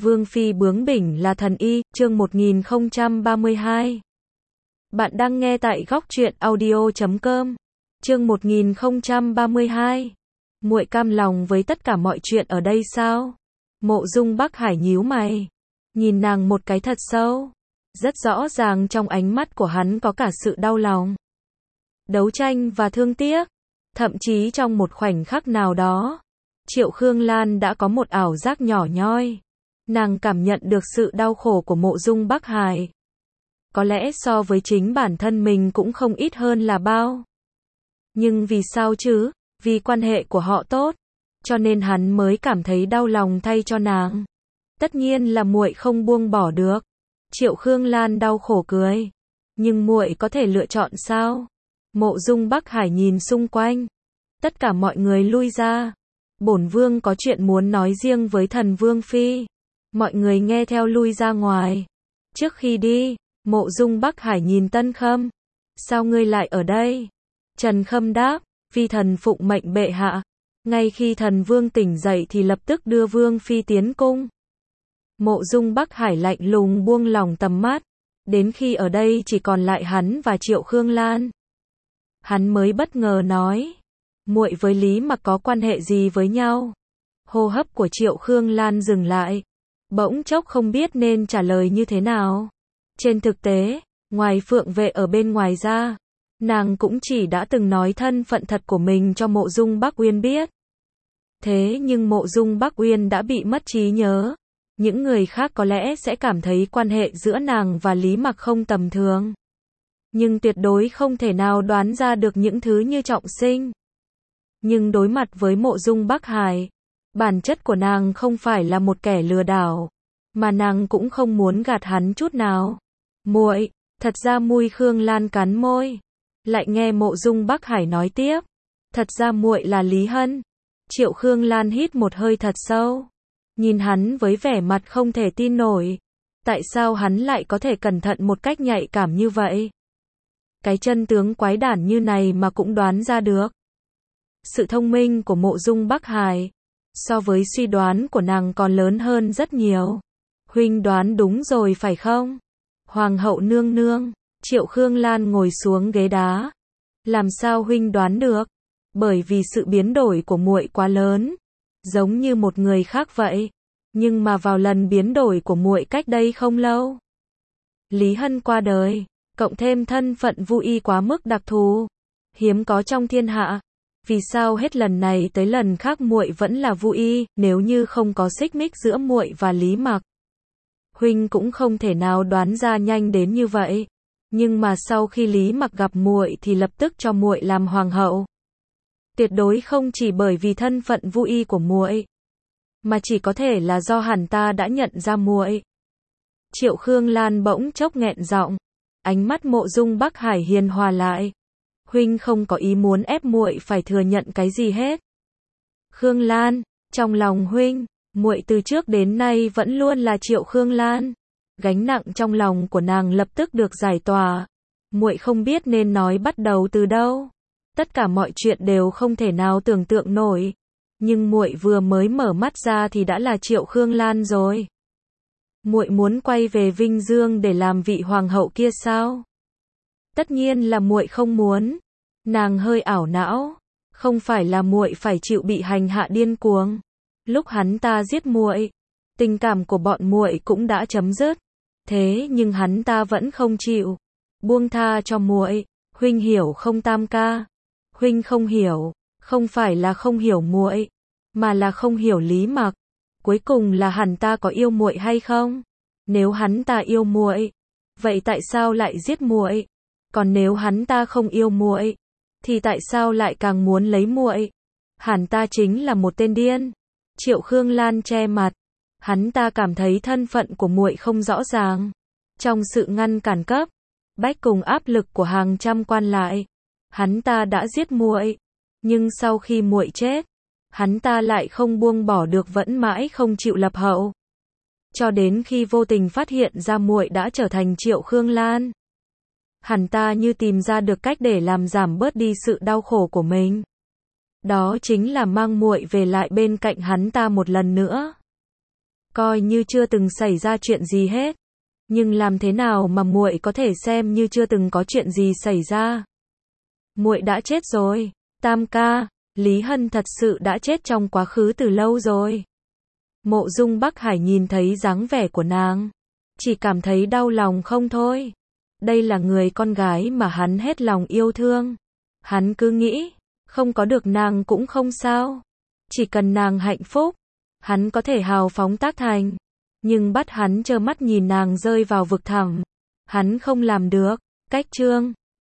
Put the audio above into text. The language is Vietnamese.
Vương phi bướng bỉnh là thần y, chương 1032. Bạn đang nghe tại góc truyện audio.com. Chương 1032. Muội cam lòng với tất cả mọi chuyện ở đây sao? Mộ Dung Bắc Hải nhíu mày, nhìn nàng một cái thật sâu. Rất rõ ràng trong ánh mắt của hắn có cả sự đau lòng, đấu tranh và thương tiếc. Thậm chí trong một khoảnh khắc nào đó, Triệu Khương Lan đã có một ảo giác nhỏ nhoi. Nàng cảm nhận được sự đau khổ của Mộ Dung Bắc Hải. Có lẽ so với chính bản thân mình cũng không ít hơn là bao. Nhưng vì sao chứ? Vì quan hệ của họ tốt, cho nên hắn mới cảm thấy đau lòng thay cho nàng. Tất nhiên là muội không buông bỏ được. Triệu Khương Lan đau khổ cười. Nhưng muội có thể lựa chọn sao? Mộ Dung Bắc Hải nhìn xung quanh. Tất cả mọi người lui ra. Bổn vương có chuyện muốn nói riêng với thần vương phi. Mọi người nghe theo lui ra ngoài. Trước khi đi, Mộ Dung Bắc Hải nhìn Tân Khâm. Sao ngươi lại ở đây? Trần Khâm đáp, phi thần phụng mệnh bệ hạ. Ngay khi thần vương tỉnh dậy thì lập tức đưa vương phi tiến cung. Mộ Dung Bắc Hải lạnh lùng buông lỏng tầm mắt. Đến khi ở đây chỉ còn lại hắn và Triệu Khương Lan, hắn mới bất ngờ nói, muội với Lý Mặc có quan hệ gì với nhau? Hô hấp của Triệu Khương Lan dừng lại, bỗng chốc không biết nên trả lời như thế nào. Trên thực tế, ngoài Phượng Vệ ở bên ngoài ra, nàng cũng chỉ đã từng nói thân phận thật của mình cho Mộ Dung Bắc Uyên biết. Thế nhưng Mộ Dung Bắc Uyên đã bị mất trí nhớ. Những người khác có lẽ sẽ cảm thấy quan hệ giữa nàng và Lý Mặc không tầm thường, nhưng tuyệt đối không thể nào đoán ra được những thứ như trọng sinh. Nhưng đối mặt với Mộ Dung Bắc Hải, bản chất của nàng không phải là một kẻ lừa đảo, mà nàng cũng không muốn gạt hắn chút nào. Muội, thật ra Mui Khương Lan cắn môi, lại nghe Mộ Dung Bắc Hải nói tiếp, thật ra muội là Lý Hân. Triệu Khương Lan hít một hơi thật sâu, nhìn hắn với vẻ mặt không thể tin nổi. Tại sao hắn lại có thể cẩn thận một cách nhạy cảm như vậy? Cái chân tướng quái đản như này mà cũng đoán ra được. Sự thông minh của Mộ Dung Bắc Hải so với suy đoán của nàng còn lớn hơn rất nhiều. Huynh đoán đúng rồi phải không? Hoàng hậu nương nương. Triệu Khương Lan ngồi xuống ghế đá. Làm sao huynh đoán được? Bởi vì sự biến đổi của muội quá lớn, giống như một người khác vậy. Nhưng mà vào lần biến đổi của muội cách đây không lâu, Lý Hân qua đời, cộng thêm thân phận Vu Y quá mức đặc thù, hiếm có trong thiên hạ. Vì sao hết lần này tới lần khác muội vẫn là Vu Y? Nếu như không có xích mích giữa muội và Lý Mặc, huynh cũng không thể nào đoán ra nhanh đến như vậy. Nhưng mà sau khi Lý Mặc gặp muội thì lập tức cho muội làm hoàng hậu. Tuyệt đối không chỉ bởi vì thân phận Vu Y của muội, mà chỉ có thể là do hắn ta đã nhận ra muội. Triệu Khương Lan bỗng chốc nghẹn giọng, ánh mắt Mộ Dung Bắc Hải hiền hòa lại. Huynh không có ý muốn ép muội phải thừa nhận cái gì hết. Khương Lan, trong lòng huynh, muội từ trước đến nay vẫn luôn là Triệu Khương Lan. Gánh nặng trong lòng của nàng lập tức được giải tỏa. Muội không biết nên nói bắt đầu từ đâu. Tất cả mọi chuyện đều không thể nào tưởng tượng nổi. Nhưng muội vừa mới mở mắt ra thì đã là Triệu Khương Lan rồi. Muội muốn quay về Vinh Dương để làm vị hoàng hậu kia sao? Tất nhiên là muội không muốn. Nàng hơi ảo não, không phải là muội phải chịu bị hành hạ điên cuồng. Lúc hắn ta giết muội, tình cảm của bọn muội cũng đã chấm dứt. Thế nhưng hắn ta vẫn không chịu buông tha cho muội. Huynh hiểu không Tam ca? Huynh không hiểu, không phải là không hiểu muội, mà là không hiểu Lý Mặc. Cuối cùng là hắn ta có yêu muội hay không? Nếu hắn ta yêu muội, vậy tại sao lại giết muội? Còn nếu hắn ta không yêu muội, thì tại sao lại càng muốn lấy muội? Hắn ta chính là một tên điên. Triệu Khương Lan che mặt, hắn ta cảm thấy thân phận của muội không rõ ràng. Trong sự ngăn cản cấp bách cùng áp lực của hàng trăm quan lại, hắn ta đã giết muội. Nhưng sau khi muội chết, hắn ta lại không buông bỏ được, vẫn mãi không chịu lập hậu. Cho đến khi vô tình phát hiện ra muội đã trở thành Triệu Khương Lan, hắn ta như tìm ra được cách để làm giảm bớt đi sự đau khổ của mình. Đó chính là mang muội về lại bên cạnh hắn ta một lần nữa. coi như chưa từng xảy ra chuyện gì hết. Nhưng làm thế nào mà muội có thể xem như chưa từng có chuyện gì xảy ra? Muội đã chết rồi, Tam ca, Lý Hân thật sự đã chết trong quá khứ từ lâu rồi. Mộ Dung Bắc Hải nhìn thấy dáng vẻ của nàng, chỉ cảm thấy đau lòng không thôi. Đây là người con gái mà hắn hết lòng yêu thương. Hắn cứ nghĩ, không có được nàng cũng không sao. Chỉ cần nàng hạnh phúc, hắn có thể hào phóng tác thành. Nhưng bắt hắn trơ mắt nhìn nàng rơi vào vực thẳm, hắn không làm được. Cách chương